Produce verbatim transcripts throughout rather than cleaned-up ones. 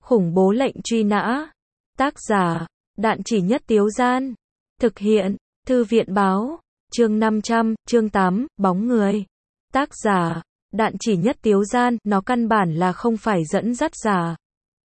Khủng bố lệnh truy nã. Tác giả, Đạn Chỉ Nhất Tiếu Gian. Thực hiện, Thư viện Báo. Chương năm trăm, chương tám, bóng người. Tác giả, Đạn Chỉ Nhất Tiếu Gian. Nó căn bản là không phải dẫn dắt giả.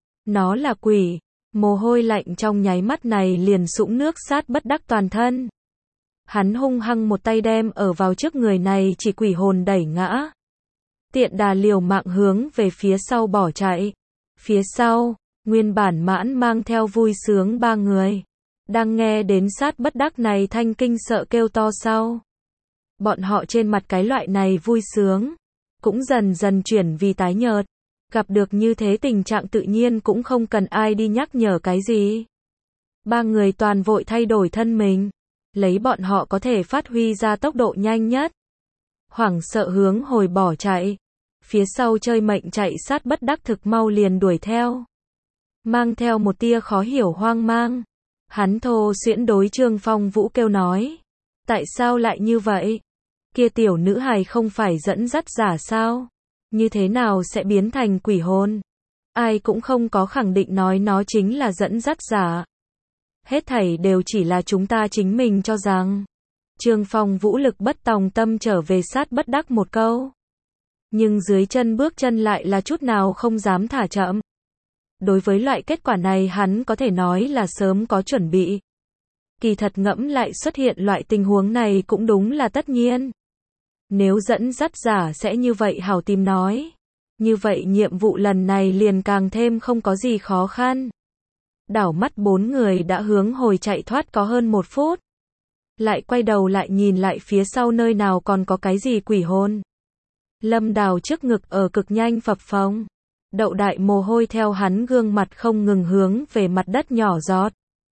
Nó là quỷ. Mồ hôi lạnh trong nháy mắt này liền sũng nước sát bất đắc toàn thân. Hắn hung hăng một tay đem ở vào trước người này chỉ quỷ hồn đẩy ngã. Tiện đà liều mạng hướng về phía sau bỏ chạy. Phía sau, nguyên bản mãn mang theo vui sướng ba người. Đang nghe đến sát bất đắc này thanh kinh sợ kêu to sau. Bọn họ trên mặt cái loại này vui sướng, cũng dần dần chuyển vì tái nhợt. Gặp được như thế tình trạng tự nhiên cũng không cần ai đi nhắc nhở cái gì. Ba người toàn vội thay đổi thân mình, lấy bọn họ có thể phát huy ra tốc độ nhanh nhất. Hoảng sợ hướng hồi bỏ chạy. Phía sau chơi mệnh chạy sát bất đắc thực mau liền đuổi theo. Mang theo một tia khó hiểu hoang mang. Hắn thô xuyễn đối Trương Phong Vũ kêu nói. Tại sao lại như vậy? Kia tiểu nữ hài không phải dẫn dắt giả sao? Như thế nào sẽ biến thành quỷ hồn? Ai cũng không có khẳng định nói nó chính là dẫn dắt giả. Hết thảy đều chỉ là chúng ta chính mình cho rằng. Trương Phong Vũ lực bất tòng tâm trở về sát bất đắc một câu. Nhưng dưới chân bước chân lại là chút nào không dám thả chậm. Đối với loại kết quả này hắn có thể nói là sớm có chuẩn bị. Kỳ thật ngẫm lại xuất hiện loại tình huống này cũng đúng là tất nhiên. Nếu dẫn dắt giả sẽ như vậy hảo tìm nói. Như vậy nhiệm vụ lần này liền càng thêm không có gì khó khăn. Đảo mắt bốn người đã hướng hồi chạy thoát có hơn một phút. Lại quay đầu lại nhìn lại phía sau nơi nào còn có cái gì quỷ hồn. Lâm Đào trước ngực ở cực nhanh phập phồng. Đậu đại mồ hôi theo hắn gương mặt không ngừng hướng về mặt đất nhỏ giọt.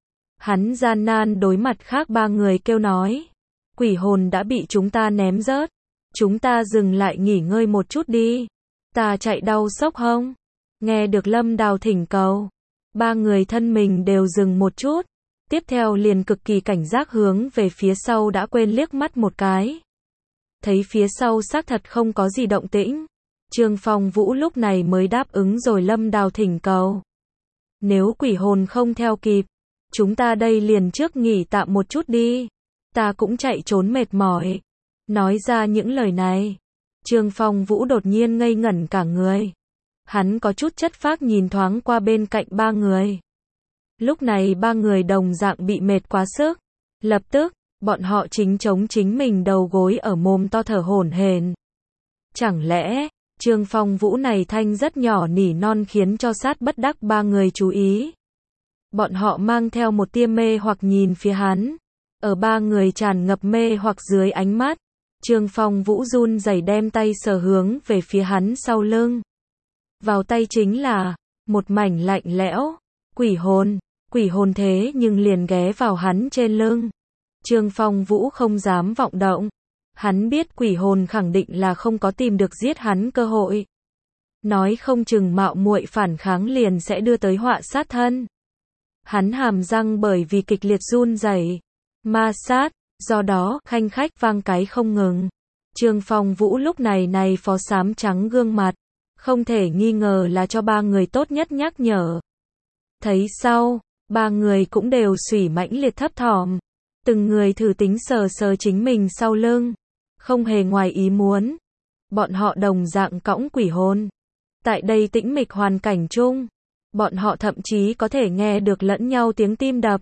Hắn gian nan đối mặt khác ba người kêu nói. Quỷ hồn đã bị chúng ta ném rớt. Chúng ta dừng lại nghỉ ngơi một chút đi. Ta chạy đau sốc hông. Nghe được Lâm Đào thỉnh cầu. Ba người thân mình đều dừng một chút. Tiếp theo liền cực kỳ cảnh giác hướng về phía sau đã quên liếc mắt một cái. Thấy phía sau xác thật không có gì động tĩnh. Trương Phong Vũ lúc này mới đáp ứng rồi Lâm Đào thỉnh cầu. Nếu quỷ hồn không theo kịp, chúng ta đây liền trước nghỉ tạm một chút đi. Ta cũng chạy trốn mệt mỏi. Nói ra những lời này, Trương Phong Vũ đột nhiên ngây ngẩn cả người. Hắn có chút chất phác nhìn thoáng qua bên cạnh ba người. Lúc này ba người đồng dạng bị mệt quá sức. Lập tức, bọn họ chính chống chính mình đầu gối ở mồm to thở hổn hển. Chẳng lẽ, Trương Phong Vũ này thanh rất nhỏ nỉ non khiến cho sát bất đắc ba người chú ý. Bọn họ mang theo một tia mê hoặc nhìn phía hắn. Ở ba người tràn ngập mê hoặc dưới ánh mắt, Trương Phong Vũ run rẩy đem tay sờ hướng về phía hắn sau lưng. Vào tay chính là một mảnh lạnh lẽo, quỷ hồn, quỷ hồn thế nhưng liền ghé vào hắn trên lưng. Trương Phong Vũ không dám vọng động. Hắn biết quỷ hồn khẳng định là không có tìm được giết hắn cơ hội. Nói không chừng mạo muội phản kháng liền sẽ đưa tới họa sát thân. Hắn hàm răng bởi vì kịch liệt run rẩy, ma sát, do đó khanh khách vang cái không ngừng. Trương Phong Vũ lúc này này phó xám trắng gương mặt, không thể nghi ngờ là cho ba người tốt nhất nhắc nhở. Thấy sau, ba người cũng đều xủy mãnh liệt thấp thỏm. Từng người thử tính sờ sờ chính mình sau lưng. Không hề ngoài ý muốn. Bọn họ đồng dạng cõng quỷ hồn. Tại đây tĩnh mịch hoàn cảnh chung, bọn họ thậm chí có thể nghe được lẫn nhau tiếng tim đập.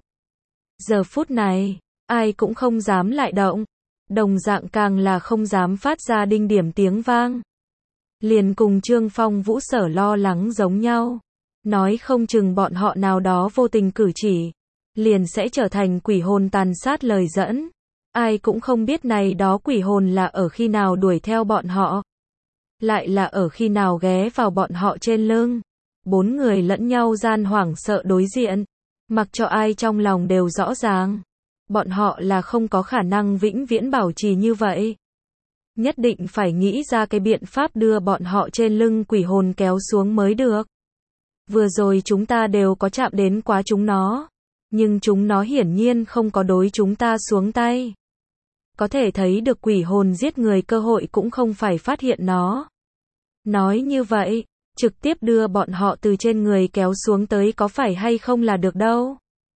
Giờ phút này, ai cũng không dám lại động. Đồng dạng càng là không dám phát ra đinh điểm tiếng vang. Liền cùng Trương Phong Vũ sở lo lắng giống nhau. Nói không chừng bọn họ nào đó vô tình cử chỉ, liền sẽ trở thành quỷ hồn tàn sát lời dẫn. Ai cũng không biết này đó quỷ hồn là ở khi nào đuổi theo bọn họ. Lại là ở khi nào ghé vào bọn họ trên lưng. Bốn người lẫn nhau gian hoảng sợ đối diện. Mặc cho ai trong lòng đều rõ ràng. Bọn họ là không có khả năng vĩnh viễn bảo trì như vậy. Nhất định phải nghĩ ra cái biện pháp đưa bọn họ trên lưng quỷ hồn kéo xuống mới được. Vừa rồi chúng ta đều có chạm đến quá chúng nó. Nhưng chúng nó hiển nhiên không có đối chúng ta xuống tay. Có thể thấy được quỷ hồn giết người cơ hội cũng không phải phát hiện nó. Nói như vậy, trực tiếp đưa bọn họ từ trên người kéo xuống tới có phải hay không là được đâu.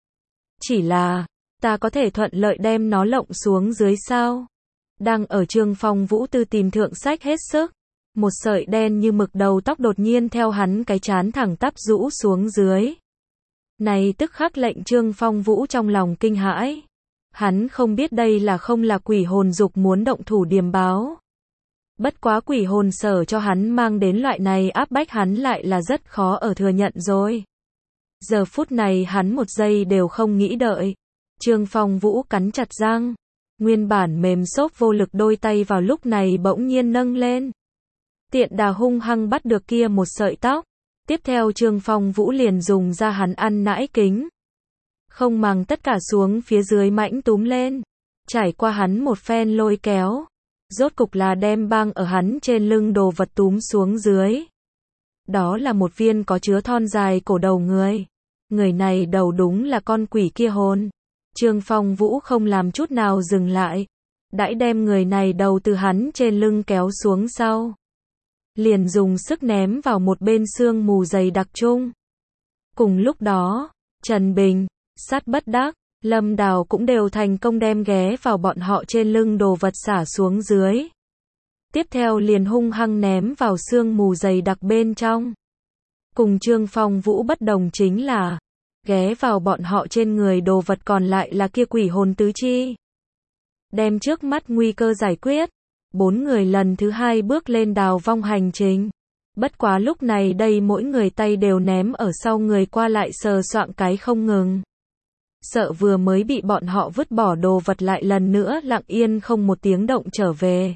Chỉ là, ta có thể thuận lợi đem nó lộng xuống dưới sao? Đang ở Trương Phong Vũ Tư tìm thượng sách hết sức. Một sợi đen như mực đầu tóc đột nhiên theo hắn cái trán thẳng tắp rũ xuống dưới. Này tức khắc lệnh Trương Phong Vũ trong lòng kinh hãi. Hắn không biết đây là không là quỷ hồn dục muốn động thủ điềm báo. Bất quá quỷ hồn sở cho hắn mang đến loại này áp bách hắn lại là rất khó ở thừa nhận rồi. Giờ phút này hắn một giây đều không nghĩ đợi. Trương Phong Vũ cắn chặt răng. Nguyên bản mềm xốp vô lực đôi tay vào lúc này bỗng nhiên nâng lên. Tiện đà hung hăng bắt được kia một sợi tóc. Tiếp theo Trương Phong Vũ liền dùng ra hắn ăn nãi kính. Không màng tất cả xuống phía dưới mãnh túm lên. Trải qua hắn một phen lôi kéo. Rốt cục là đem băng ở hắn trên lưng đồ vật túm xuống dưới. Đó là một viên có chứa thon dài cổ đầu người. Người này đầu đúng là con quỷ kia hồn. Trương Phong Vũ không làm chút nào dừng lại. Đãi đem người này đầu từ hắn trên lưng kéo xuống sau. Liền dùng sức ném vào một bên sương mù dày đặc chung. Cùng lúc đó, Trần Bình, Sát Bất Đắc, Lâm Đào cũng đều thành công đem ghé vào bọn họ trên lưng đồ vật xả xuống dưới. Tiếp theo liền hung hăng ném vào sương mù dày đặc bên trong. Cùng Trương Phong Vũ bất đồng chính là, ghé vào bọn họ trên người đồ vật còn lại là kia quỷ hồn tứ chi. Đem trước mắt nguy cơ giải quyết. Bốn người lần thứ hai bước lên đào vong hành trình. Bất quá lúc này đây mỗi người tay đều ném ở sau người qua lại sờ soạng cái không ngừng. Sợ vừa mới bị bọn họ vứt bỏ đồ vật lại lần nữa lặng yên không một tiếng động trở về.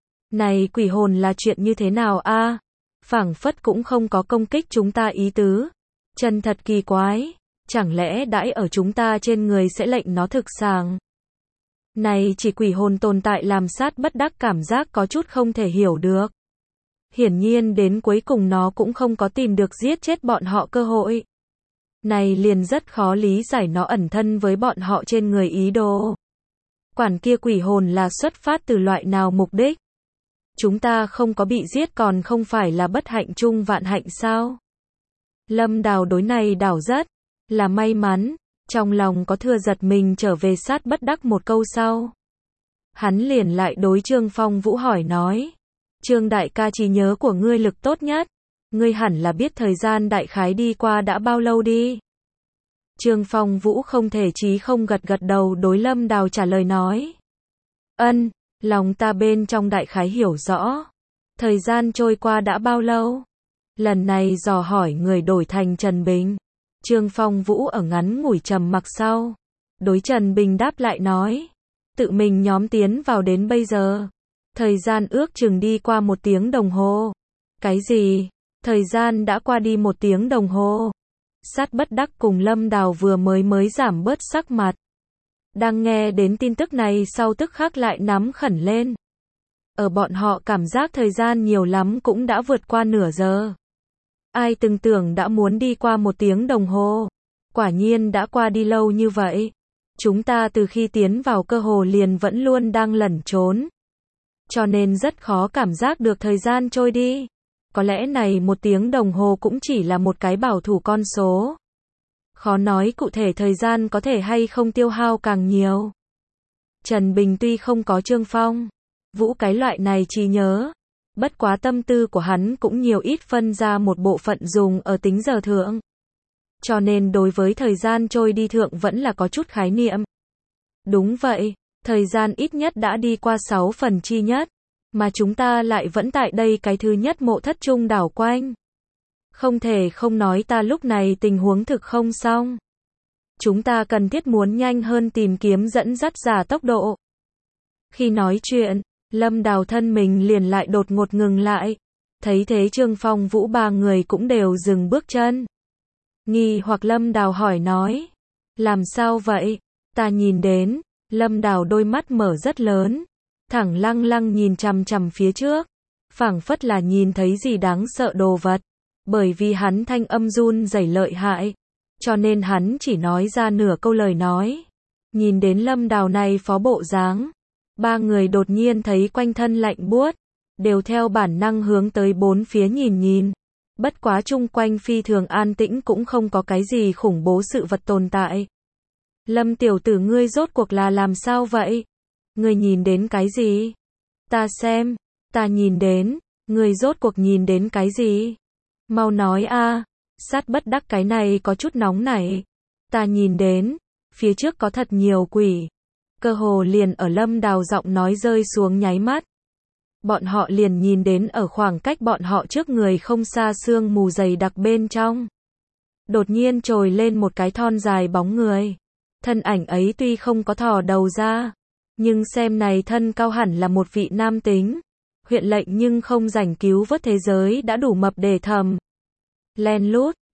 Này quỷ hồn là chuyện như thế nào a? À? Phảng phất cũng không có công kích chúng ta ý tứ. Chân thật kỳ quái. Chẳng lẽ đãi ở chúng ta trên người sẽ lệnh nó thực sàng? Này chỉ quỷ hồn tồn tại làm Sát Bất Đắc cảm giác có chút không thể hiểu được. Hiển nhiên đến cuối cùng nó cũng không có tìm được giết chết bọn họ cơ hội. Này liền rất khó lý giải nó ẩn thân với bọn họ trên người ý đồ. Quản kia quỷ hồn là xuất phát từ loại nào mục đích? Chúng ta không có bị giết còn không phải là bất hạnh chung vạn hạnh sao? Lâm Đào đối này đảo rất là may mắn. Trong lòng có thừa giật mình trở về Sát Bất Đắc một câu sau. Hắn liền lại đối Trương Phong Vũ hỏi nói. Trương đại ca trí nhớ của ngươi lực tốt nhất. Ngươi hẳn là biết thời gian đại khái đi qua đã bao lâu đi. Trương Phong Vũ không thể chí không gật gật đầu đối Lâm Đào trả lời nói. Ân, lòng ta bên trong đại khái hiểu rõ. Thời gian trôi qua đã bao lâu? Lần này dò hỏi người đổi thành Trần Bình. Trương Phong Vũ ở ngắn ngủi trầm mặc sau. Đối Trần Bình đáp lại nói. Tự mình nhóm tiến vào đến bây giờ. Thời gian ước chừng đi qua một tiếng đồng hồ. Cái gì? Thời gian đã qua đi một tiếng đồng hồ. Sát Bất Đắc cùng Lâm Đào vừa mới mới giảm bớt sắc mặt. Đang nghe đến tin tức này sau tức khắc lại nắm khẩn lên. Ở bọn họ cảm giác thời gian nhiều lắm cũng đã vượt qua nửa giờ. Ai từng tưởng đã muốn đi qua một tiếng đồng hồ. Quả nhiên đã qua đi lâu như vậy. Chúng ta từ khi tiến vào cơ hồ liền vẫn luôn đang lẩn trốn. Cho nên rất khó cảm giác được thời gian trôi đi. Có lẽ này một tiếng đồng hồ cũng chỉ là một cái bảo thủ con số. Khó nói cụ thể thời gian có thể hay không tiêu hao càng nhiều. Trần Bình tuy không có Trương Phong Vũ cái loại này trí nhớ. Bất quá tâm tư của hắn cũng nhiều ít phân ra một bộ phận dùng ở tính giờ thượng. Cho nên đối với thời gian trôi đi thượng vẫn là có chút khái niệm. Đúng vậy, thời gian ít nhất đã đi qua sáu phần chi nhất. Mà chúng ta lại vẫn tại đây cái thứ nhất mộ thất trung đảo quanh. Không thể không nói ta lúc này tình huống thực không xong. Chúng ta cần thiết muốn nhanh hơn tìm kiếm dẫn dắt giả tốc độ. Khi nói chuyện, Lâm Đào thân mình liền lại đột ngột ngừng lại. Thấy thế Trương Phong Vũ ba người cũng đều dừng bước chân. Nghi hoặc Lâm Đào hỏi nói. Làm sao vậy? Ta nhìn đến, Lâm Đào đôi mắt mở rất lớn. Thẳng lăng lăng nhìn chằm chằm phía trước. Phảng phất là nhìn thấy gì đáng sợ đồ vật. Bởi vì hắn thanh âm run rẩy lợi hại. Cho nên hắn chỉ nói ra nửa câu lời nói. Nhìn đến Lâm Đào này phó bộ dáng. Ba người đột nhiên thấy quanh thân lạnh buốt. Đều theo bản năng hướng tới bốn phía nhìn nhìn. Bất quá chung quanh phi thường an tĩnh cũng không có cái gì khủng bố sự vật tồn tại. Lâm tiểu tử ngươi rốt cuộc là làm sao vậy? Ngươi nhìn đến cái gì? Ta xem, ta nhìn đến, ngươi rốt cuộc nhìn đến cái gì? Mau nói a. Sát bất đắc cái này có chút nóng nảy. Ta nhìn đến, phía trước có thật nhiều quỷ. Cơ hồ liền ở Lâm Đào giọng nói rơi xuống nháy mắt. Bọn họ liền nhìn đến ở khoảng cách bọn họ trước người không xa sương mù dày đặc bên trong. Đột nhiên trồi lên một cái thon dài bóng người. Thân ảnh ấy tuy không có thò đầu ra, nhưng xem này thân cao hẳn là một vị nam tính. Huyện lệnh nhưng không rảnh cứu vớt thế giới đã đủ mập để thầm. Len lút,